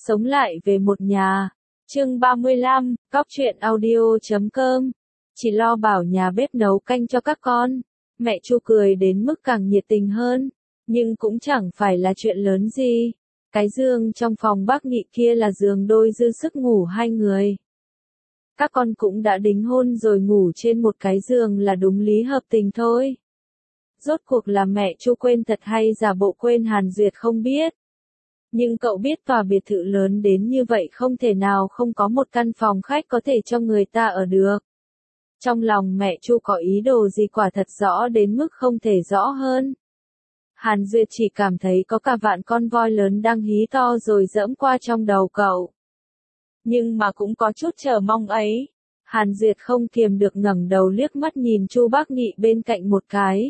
Sống lại về một nhà. Chương 35, Cóc truyện audio.com. Chỉ lo bảo nhà bếp nấu canh cho các con. Mẹ Chu cười đến mức càng nhiệt tình hơn, nhưng cũng chẳng phải là chuyện lớn gì. Cái giường trong phòng bác Nghị kia là giường đôi dư sức ngủ hai người. Các con cũng đã đính hôn rồi, ngủ trên một cái giường là đúng lý hợp tình thôi. Rốt cuộc là mẹ Chu quên thật hay giả bộ quên Hàn Duyệt không biết. Nhưng cậu biết tòa biệt thự lớn đến như vậy không thể nào không có một căn phòng khách có thể cho người ta ở được. Trong lòng mẹ Chu có ý đồ gì quả thật rõ đến mức không thể rõ hơn. Hàn Duyệt chỉ cảm thấy có cả vạn con voi lớn đang hí to rồi dẫm qua trong đầu cậu. Nhưng mà cũng có chút chờ mong ấy. Hàn Duyệt không kiềm được ngẩng đầu liếc mắt nhìn Chu Bác Nghị bên cạnh một cái.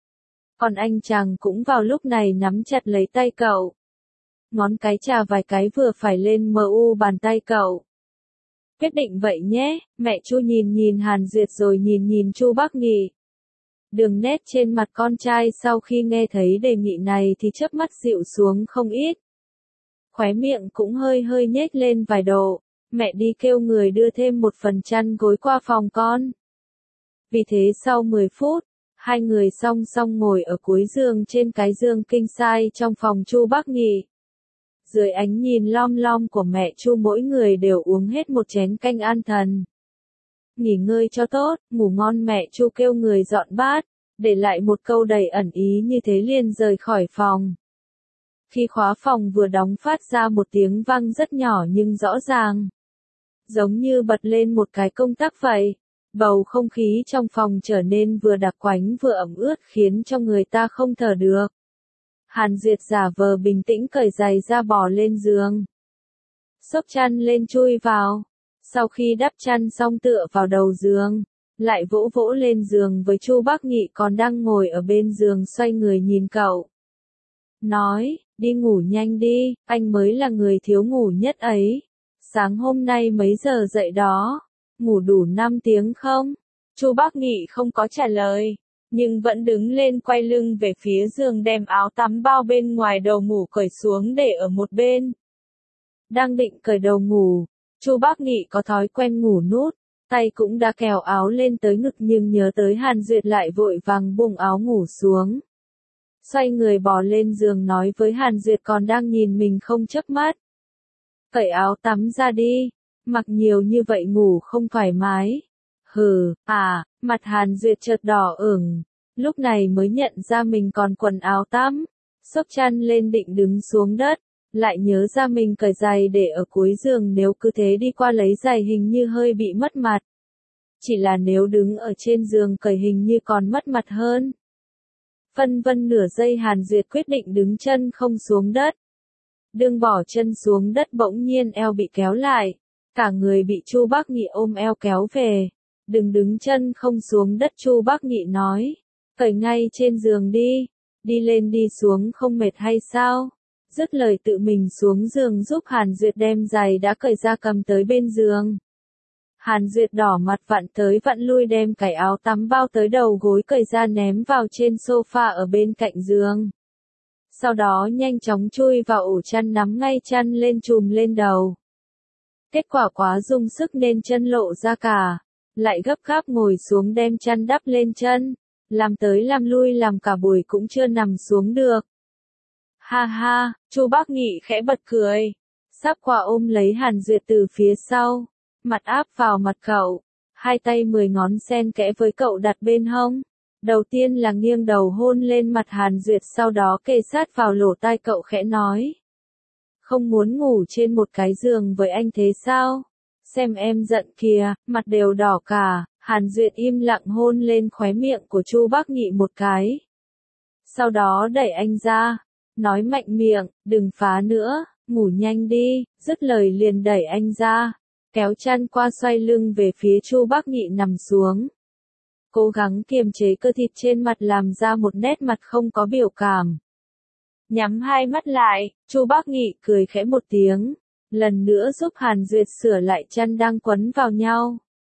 Còn anh chàng cũng vào lúc này nắm chặt lấy tay cậu. Ngón cái chà vài cái vừa phải lên bàn tay cậu. Quyết định vậy nhé, mẹ Chu nhìn Hàn Duyệt rồi nhìn Chu Bác Nghị. Đường nét trên mặt con trai sau khi nghe thấy đề nghị này thì chớp mắt dịu xuống không ít. Khóe miệng cũng hơi nhếch lên vài độ, mẹ đi kêu người đưa thêm một phần chăn gối qua phòng con. Vì thế sau 10 phút, hai người song song ngồi ở cuối giường trên cái giường king size trong phòng Chu Bác Nghị. Dưới ánh nhìn lom lom của mẹ Chu mỗi người đều uống hết một chén canh an thần. Nghỉ ngơi cho tốt, ngủ ngon, mẹ Chu kêu người dọn bát, để lại một câu đầy ẩn ý như thế liền rời khỏi phòng. Khi khóa phòng vừa đóng phát ra một tiếng vang rất nhỏ nhưng rõ ràng. Giống như bật lên một cái công tắc vậy. Bầu không khí trong phòng trở nên vừa đặc quánh vừa ẩm ướt khiến cho người ta không thở được. Hàn Duyệt giả vờ bình tĩnh cởi giày ra bò lên giường. Xốc chăn lên chui vào. Sau khi đắp chăn xong tựa vào đầu giường, lại vỗ lên giường với Chu Bác Nghị còn đang ngồi ở bên giường xoay người nhìn cậu. Nói, đi ngủ nhanh đi, anh mới là người thiếu ngủ nhất ấy. Sáng hôm nay mấy giờ dậy đó? Ngủ đủ 5 tiếng không? Chu Bác Nghị không có trả lời, nhưng vẫn đứng lên quay lưng về phía giường đem áo tắm bao bên ngoài đầu ngủ cởi xuống để ở một bên. Đang định cởi đầu ngủ, Chu Bác Nghị có thói quen ngủ nút, tay cũng đã kéo áo lên tới ngực nhưng nhớ tới Hàn Duyệt lại vội vàng buông áo ngủ xuống. Xoay người bò lên giường nói với Hàn Duyệt còn đang nhìn mình không chớp mắt. Cởi áo tắm ra đi, mặc nhiều như vậy ngủ không thoải mái. Hừ, mặt Hàn Duyệt chợt đỏ ửng, lúc này mới nhận ra mình còn quần áo tắm, xốc chăn lên định đứng xuống đất, lại nhớ ra mình cởi giày để ở cuối giường nếu cứ thế đi qua lấy giày hình như hơi bị mất mặt. Chỉ là nếu đứng ở trên giường cởi hình như còn mất mặt hơn. Phân vân nửa giây Hàn Duyệt quyết định đứng chân không xuống đất. Đương bỏ chân xuống đất bỗng nhiên eo bị kéo lại, cả người bị Chu Bác Nghị ôm eo kéo về. Đừng đứng chân không xuống đất, Chu Bác Nghị nói. Cởi ngay trên giường đi lên đi xuống không mệt hay sao? Dứt lời tự mình xuống giường giúp Hàn Duyệt đem giày đã cởi ra cầm tới bên giường. Hàn Duyệt đỏ mặt vặn tới vặn lui đem cái áo tắm bao tới đầu gối cởi ra ném vào trên sofa ở bên cạnh giường. Sau đó nhanh chóng chui vào ổ chăn nắm ngay chăn lên trùm lên đầu. Kết quả quá dùng sức nên chân lộ ra cả, lại gấp gáp ngồi xuống đem chăn đắp lên chân, làm tới làm lui làm cả buổi cũng chưa nằm xuống được. Ha ha, Chu Bác Nghị khẽ bật cười, sắp qua ôm lấy Hàn Duyệt từ phía sau, mặt áp vào mặt cậu, hai tay 10 ngón xen kẽ với cậu đặt bên hông. Đầu tiên là nghiêng đầu hôn lên mặt Hàn Duyệt, sau đó kề sát vào lỗ tai cậu khẽ nói. Không muốn ngủ trên một cái giường với anh thế sao? Xem em giận kìa, mặt đều đỏ cả. Hàn Duyệt im lặng hôn lên khóe miệng của Chu Bác Nghị một cái. Sau đó đẩy anh ra, nói mạnh miệng, đừng phá nữa, ngủ nhanh đi, dứt lời liền đẩy anh ra, kéo chăn qua xoay lưng về phía Chu Bác Nghị nằm xuống. Cố gắng kiềm chế cơ thịt trên mặt làm ra một nét mặt không có biểu cảm. Nhắm hai mắt lại, Chu Bác Nghị cười khẽ một tiếng, lần nữa giúp Hàn Duyệt sửa lại chăn đang quấn vào nhau.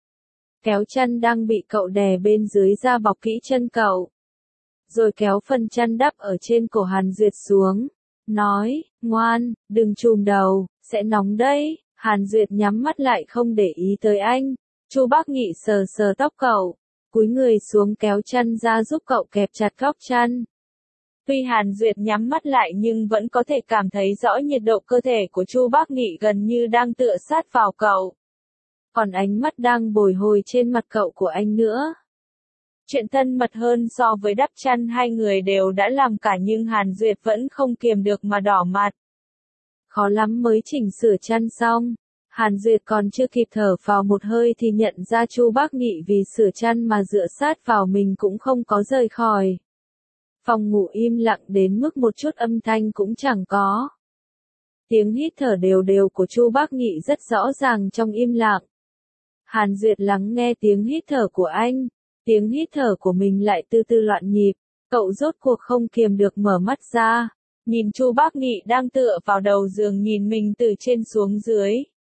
Kéo chăn đang bị cậu đè bên dưới ra bọc kỹ chân cậu. Rồi kéo phần chăn đắp ở trên cổ Hàn Duyệt xuống. Nói, ngoan, đừng chùm đầu, Sẽ nóng đấy. Hàn Duyệt nhắm mắt lại không để ý tới anh. Chu Bác Nghị sờ sờ tóc cậu, cúi người xuống kéo chăn ra giúp cậu kẹp chặt góc chăn. Tuy Hàn Duyệt nhắm mắt lại nhưng vẫn có thể cảm thấy rõ nhiệt độ cơ thể của Chu Bác Nghị gần như đang tựa sát vào cậu. Còn ánh mắt đang bồi hồi trên mặt cậu của anh nữa. Chuyện thân mật hơn so với đắp chăn hai người đều đã làm cả nhưng Hàn Duyệt vẫn không kiềm được mà đỏ mặt. Khó lắm mới chỉnh sửa chăn xong. Hàn Duyệt còn chưa kịp thở vào một hơi thì nhận ra Chu Bác Nghị vì sửa chăn mà dựa sát vào mình cũng không có rời khỏi. Phòng ngủ im lặng đến mức một chút âm thanh cũng chẳng có. Tiếng hít thở đều đều của Chu Bác Nghị rất rõ ràng trong im lặng. Hàn Duyệt lắng nghe tiếng hít thở của anh, tiếng hít thở của mình lại từ từ loạn nhịp, cậu rốt cuộc không kiềm được mở mắt ra, nhìn Chu Bác Nghị đang tựa vào đầu giường nhìn mình từ trên xuống dưới.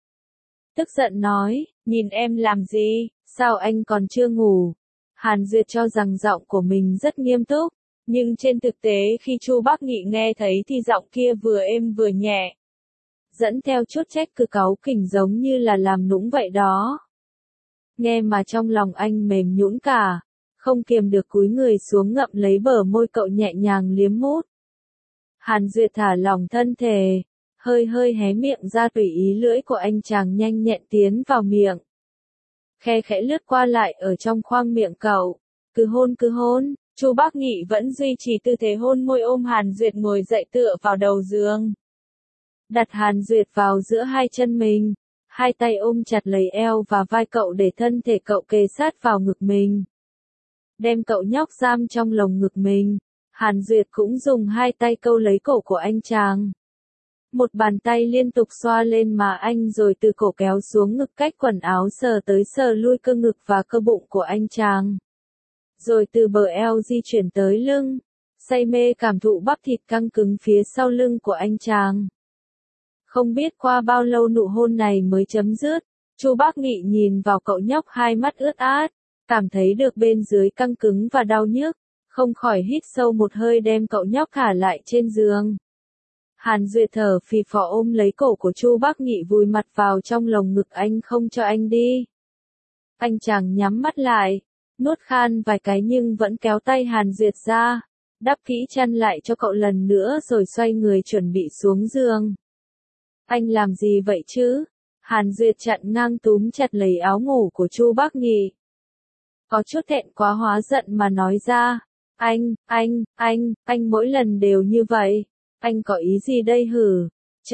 Tức giận nói, nhìn em làm gì, sao anh còn chưa ngủ? Hàn Duyệt cho rằng giọng của mình rất nghiêm túc, nhưng trên thực tế khi Chu Bác Nghị nghe thấy thì giọng kia vừa êm vừa nhẹ. Dẫn theo chút trách cứ cáu kỉnh giống như là làm nũng vậy đó. Nghe mà trong lòng anh mềm nhũn cả, không kiềm được cúi người xuống ngậm lấy bờ môi cậu nhẹ nhàng liếm mút. Hàn Duyệt thả lỏng thân thể, hơi hơi hé miệng ra tùy ý lưỡi của anh chàng nhanh nhẹn tiến vào miệng. Khe khẽ lướt qua lại ở trong khoang miệng cậu, cứ hôn, Chu Bác Nghị vẫn duy trì tư thế hôn môi ôm Hàn Duyệt ngồi dậy tựa vào đầu giường. Đặt Hàn Duyệt vào giữa hai chân mình, hai tay ôm chặt lấy eo và vai cậu để thân thể cậu kề sát vào ngực mình. Đem cậu nhóc giam trong lồng ngực mình, Hàn Duyệt cũng dùng hai tay câu lấy cổ của anh chàng. Một bàn tay liên tục xoa lên má anh rồi từ cổ kéo xuống ngực cách quần áo sờ tới sờ lui cơ ngực và cơ bụng của anh chàng. Rồi từ bờ eo di chuyển tới lưng, say mê cảm thụ bắp thịt căng cứng phía sau lưng của anh chàng. Không biết qua bao lâu nụ hôn này mới chấm dứt, Chu Bác Nghị nhìn vào cậu nhóc hai mắt ướt át, cảm thấy được bên dưới căng cứng và đau nhức, không khỏi hít sâu một hơi đem cậu nhóc thả lại trên giường. Hàn Duyệt thở phì phò ôm lấy cổ của Chu Bác Nghị vùi mặt vào trong lồng ngực anh không cho anh đi. Anh chàng nhắm mắt lại, nuốt khan vài cái nhưng vẫn kéo tay Hàn Duyệt ra, đắp kỹ chăn lại cho cậu lần nữa rồi xoay người chuẩn bị xuống giường. Anh làm gì vậy chứ? Hàn Duyệt chặn ngang túm chặt lấy áo ngủ của Chu Bác Nghị. Có chút thẹn quá hóa giận mà nói ra, anh mỗi lần đều như vậy, anh có ý gì đây hử?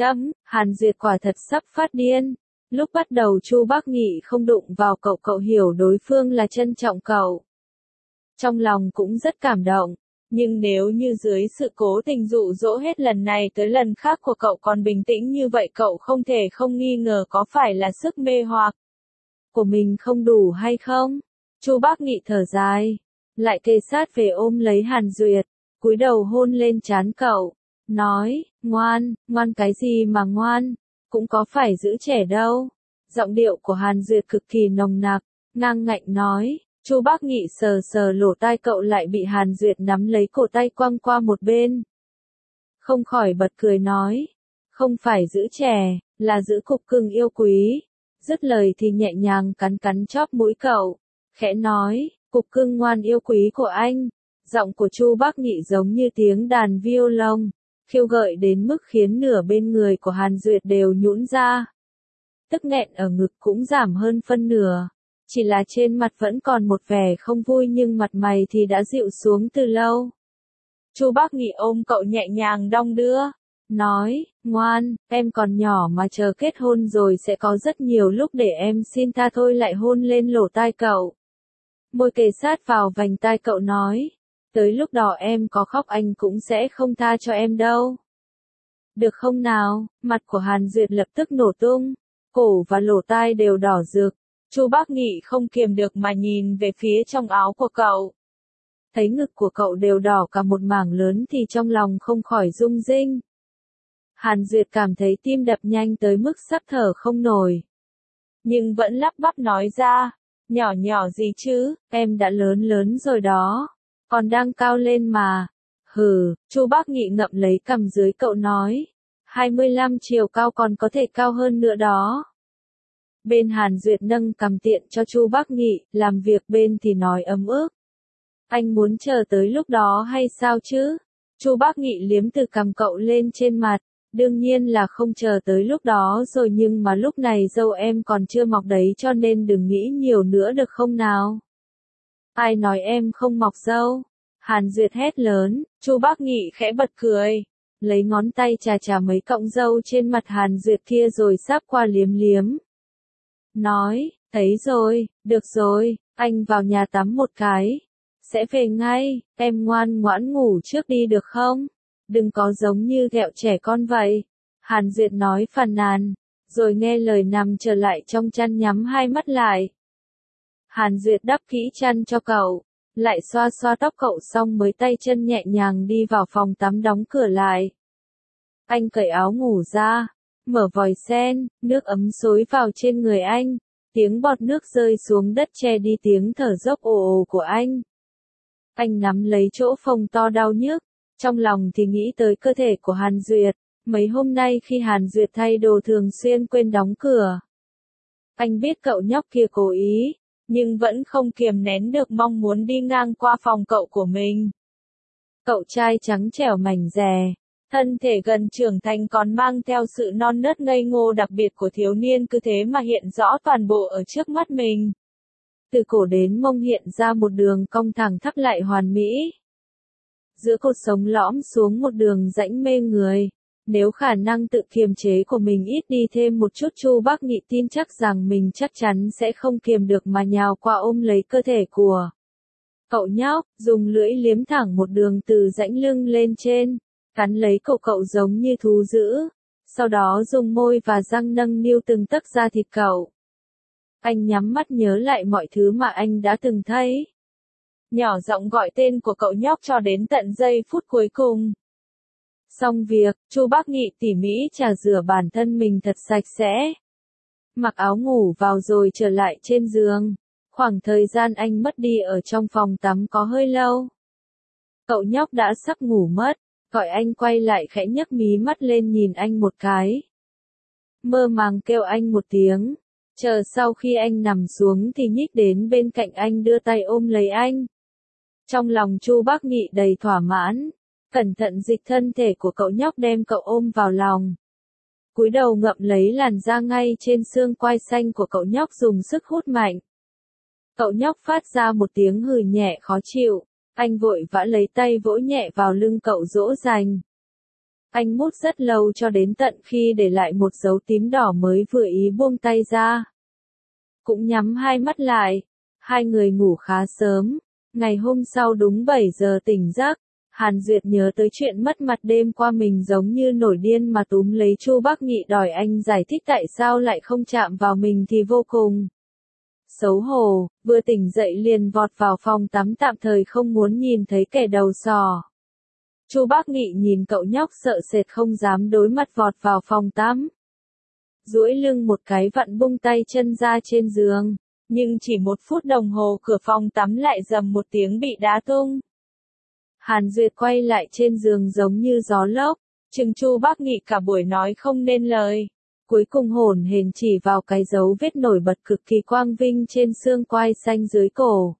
Hàn Duyệt quả thật sắp phát điên. Lúc bắt đầu Chu Bác Nghị không đụng vào cậu hiểu đối phương là trân trọng cậu. Trong lòng cũng rất cảm động, nhưng nếu như dưới sự cố tình dụ dỗ hết lần này tới lần khác của cậu còn bình tĩnh như vậy cậu không thể không nghi ngờ có phải là sức mê hoặc của mình không đủ hay không? Chu Bác Nghị thở dài, lại kề sát về ôm lấy Hàn Duyệt, cúi đầu hôn lên trán cậu, nói, ngoan cái gì mà ngoan, cũng có phải giữ trẻ đâu. Giọng điệu của Hàn Duyệt cực kỳ nồng nặc, ngang ngạnh nói. Chu Bác Nghị sờ sờ lỗ tai cậu lại bị Hàn Duyệt nắm lấy cổ tay quăng qua một bên. Không khỏi bật cười nói, không phải giữ trẻ, là giữ cục cưng yêu quý. Dứt lời thì nhẹ nhàng cắn cắn chóp mũi cậu, khẽ nói, cục cưng ngoan yêu quý của anh. Giọng của Chu Bác Nghị giống như tiếng đàn violon, khiêu gợi đến mức khiến nửa bên người của Hàn Duyệt đều nhũn ra. Tức nghẹn ở ngực cũng giảm hơn phân nửa. Chỉ là trên mặt vẫn còn một vẻ không vui nhưng mặt mày thì đã dịu xuống từ lâu. Chu Bác Nghị ôm cậu nhẹ nhàng đong đưa, nói, ngoan, em còn nhỏ mà chờ kết hôn rồi sẽ có rất nhiều lúc để em xin tha thôi lại hôn lên lỗ tai cậu. Môi kề sát vào vành tai cậu nói, tới lúc đó em có khóc anh cũng sẽ không tha cho em đâu. Được không nào? Mặt của Hàn Duyệt lập tức nổ tung, cổ và lỗ tai đều đỏ rực. Chu Bác Nghị không kiềm được mà nhìn về phía trong áo của cậu. Thấy ngực của cậu đều đỏ cả một mảng lớn thì trong lòng không khỏi rung rinh. Hàn Duyệt cảm thấy tim đập nhanh tới mức sắp thở không nổi. Nhưng vẫn lắp bắp nói ra, nhỏ gì chứ, em đã lớn rồi đó, còn đang cao lên mà. Hừ, Chu Bác Nghị ngậm lấy cằm dưới cậu nói. 25 chiều cao còn có thể cao hơn nữa đó. Bên Hàn Duyệt nâng cằm tiện cho Chu Bác Nghị, làm việc bên thì nói ấm ức. Anh muốn chờ tới lúc đó hay sao chứ? Chu Bác Nghị liếm từ cằm cậu lên trên mặt. Đương nhiên là không chờ tới lúc đó rồi, nhưng mà lúc này râu em còn chưa mọc đấy, cho nên đừng nghĩ nhiều nữa được không nào? Ai nói em không mọc râu? Hàn Duyệt hét lớn. Chu Bác Nghị khẽ bật cười, lấy ngón tay chà chà mấy cọng râu trên mặt Hàn Duyệt kia rồi sáp qua liếm liếm. Nói, thấy rồi, được rồi, anh vào nhà tắm một cái. Sẽ về ngay, em ngoan ngoãn ngủ trước đi được không? Đừng có giống như ghẹo trẻ con vậy. Hàn Duyệt nói phàn nàn, rồi nghe lời nằm trở lại trong chăn nhắm hai mắt lại. Hàn Duyệt đắp kỹ chăn cho cậu, lại xoa xoa tóc cậu xong mới tay chân nhẹ nhàng đi vào phòng tắm đóng cửa lại. Anh cởi áo ngủ ra, mở vòi sen, nước ấm xối vào trên người anh, tiếng bọt nước rơi xuống đất che đi tiếng thở dốc ồ ồ của anh. Anh nắm lấy chỗ phồng to đau nhức, trong lòng thì nghĩ tới cơ thể của Hàn Duyệt. Mấy hôm nay khi Hàn Duyệt thay đồ thường xuyên quên đóng cửa. Anh biết cậu nhóc kia cố ý, nhưng vẫn không kiềm nén được mong muốn đi ngang qua phòng cậu của mình. Cậu trai trắng trẻo mảnh dè, thân thể gần trưởng thành còn mang theo sự non nớt ngây ngô đặc biệt của thiếu niên, cứ thế mà hiện rõ toàn bộ ở trước mắt mình. Từ cổ đến mông hiện ra một đường cong thẳng thấp lại hoàn mỹ. Giữa cột sống lõm xuống một đường rãnh mê người. Nếu khả năng tự kiềm chế của mình ít đi thêm một chút, Chu Bác Nghị tin chắc rằng mình chắc chắn sẽ không kiềm được mà nhào qua ôm lấy cơ thể của cậu nhóc, dùng lưỡi liếm thẳng một đường từ rãnh lưng lên trên, cắn lấy cổ cậu giống như thú dữ, sau đó dùng môi và răng nâng niu từng tấc da thịt cậu. Anh nhắm mắt nhớ lại mọi thứ mà anh đã từng thấy. Nhỏ giọng gọi tên của cậu nhóc cho đến tận giây phút cuối cùng. Xong việc, Chu Bác Nghị tỉ mỉ chà rửa bản thân mình thật sạch sẽ. Mặc áo ngủ vào rồi trở lại trên giường. Khoảng thời gian anh mất đi ở trong phòng tắm có hơi lâu. Cậu nhóc đã sắp ngủ mất, gọi anh quay lại khẽ nhấc mí mắt lên nhìn anh một cái. Mơ màng kêu anh một tiếng. Chờ sau khi anh nằm xuống thì nhích đến bên cạnh anh đưa tay ôm lấy anh. Trong lòng Chu Bác Nghị đầy thỏa mãn. Cẩn thận dịch thân thể của cậu nhóc đem cậu ôm vào lòng. Cúi đầu ngậm lấy làn da ngay trên xương quai xanh của cậu nhóc dùng sức hút mạnh. Cậu nhóc phát ra một tiếng hừ nhẹ khó chịu. Anh vội vã lấy tay vỗ nhẹ vào lưng cậu dỗ dành. Anh mút rất lâu cho đến tận khi để lại một dấu tím đỏ mới vừa ý buông tay ra. Cũng nhắm hai mắt lại. Hai người ngủ khá sớm. Ngày hôm sau đúng 7 giờ tỉnh giấc. Hàn Duyệt nhớ tới chuyện mất mặt đêm qua mình giống như nổi điên mà túm lấy Chu Bác Nghị đòi anh giải thích tại sao lại không chạm vào mình thì vô cùng xấu hổ, vừa tỉnh dậy liền vọt vào phòng tắm tạm thời không muốn nhìn thấy kẻ đầu sò. Chu Bác Nghị nhìn cậu nhóc sợ sệt không dám đối mặt vọt vào phòng tắm. Duỗi lưng một cái vặn bung tay chân ra trên giường, nhưng chỉ 1 phút đồng hồ cửa phòng tắm lại rầm một tiếng bị đá tung. Hàn Duyệt quay lại trên giường giống như gió lốc, chừng Chu Bác Nghị cả buổi nói không nên lời. Cuối cùng hổn hển chỉ vào cái dấu vết nổi bật cực kỳ quang vinh trên xương quai xanh dưới cổ.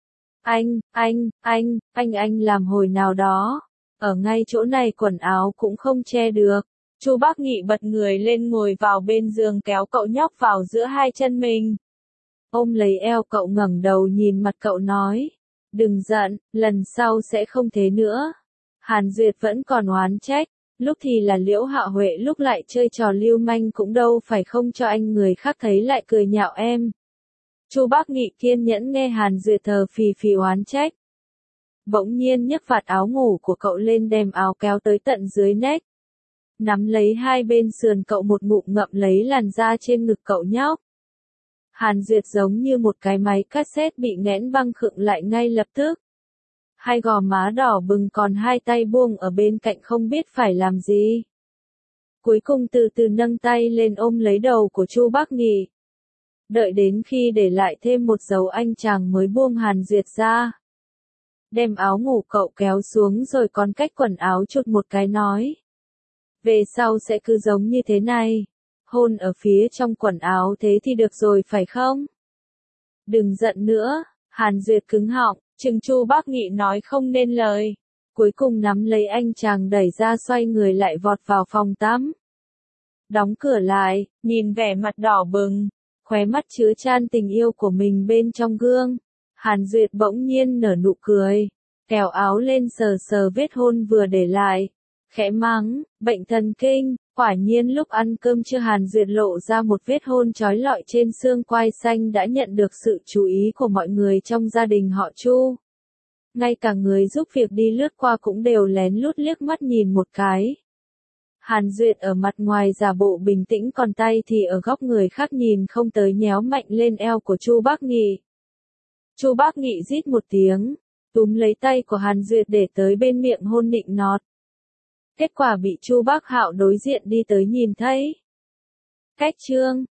Anh làm hồi nào đó. Ở ngay chỗ này quần áo cũng không che được. Chu Bác Nghị bật người lên ngồi vào bên giường kéo cậu nhóc vào giữa hai chân mình. Ôm lấy eo cậu ngẩng đầu nhìn mặt cậu nói. Đừng giận, lần sau sẽ không thế nữa. Hàn Duyệt vẫn còn oán trách. Lúc thì là Liễu Hạ Huệ, lúc lại chơi trò lưu manh, cũng đâu phải không cho anh người khác thấy lại cười nhạo em. Chu Bác Nghị kiên nhẫn nghe Hàn Duyệt thờ phì phì oán trách. Bỗng nhiên nhấc vạt áo ngủ của cậu lên đem áo kéo tới tận dưới nách. Nắm lấy hai bên sườn cậu một ngụm ngậm lấy làn da trên ngực cậu nhóc. Hàn Duyệt giống như một cái máy cassette bị nghẽn băng khựng lại ngay lập tức. Hai gò má đỏ bừng còn hai tay buông ở bên cạnh không biết phải làm gì. Cuối cùng từ từ nâng tay lên ôm lấy đầu của Chu Bác Nghị. Đợi đến khi để lại thêm một dấu anh chàng mới buông Hàn Duyệt ra. Đem áo ngủ cậu kéo xuống rồi còn cách quần áo chụt một cái nói. về sau sẽ cứ giống như thế này. Hôn ở phía trong quần áo thế thì được rồi phải không? Đừng giận nữa, Hàn Duyệt cứng họng, chừng Chu Bác Nghị nói không nên lời. Cuối cùng nắm lấy anh chàng đẩy ra xoay người lại vọt vào phòng tắm. Đóng cửa lại, nhìn vẻ mặt đỏ bừng, khóe mắt chứa chan tình yêu của mình bên trong gương. Hàn Duyệt bỗng nhiên nở nụ cười, kéo áo lên sờ sờ vết hôn vừa để lại. Khẽ mắng, bệnh thần kinh, quả nhiên lúc ăn cơm trưa Hàn Duyệt lộ ra một vết hôn trói lọi trên xương quai xanh đã nhận được sự chú ý của mọi người trong gia đình họ Chu. Ngay cả người giúp việc đi lướt qua cũng đều lén lút liếc mắt nhìn một cái. Hàn Duyệt ở mặt ngoài giả bộ bình tĩnh còn tay thì ở góc người khác nhìn không tới nhéo mạnh lên eo của Chu Bác Nghị. Chu Bác Nghị rít một tiếng, túm lấy tay của Hàn Duyệt để tới bên miệng hôn nịnh nọt. Kết quả bị Chu Bác Hạo đối diện đi tới nhìn thấy. Cách chương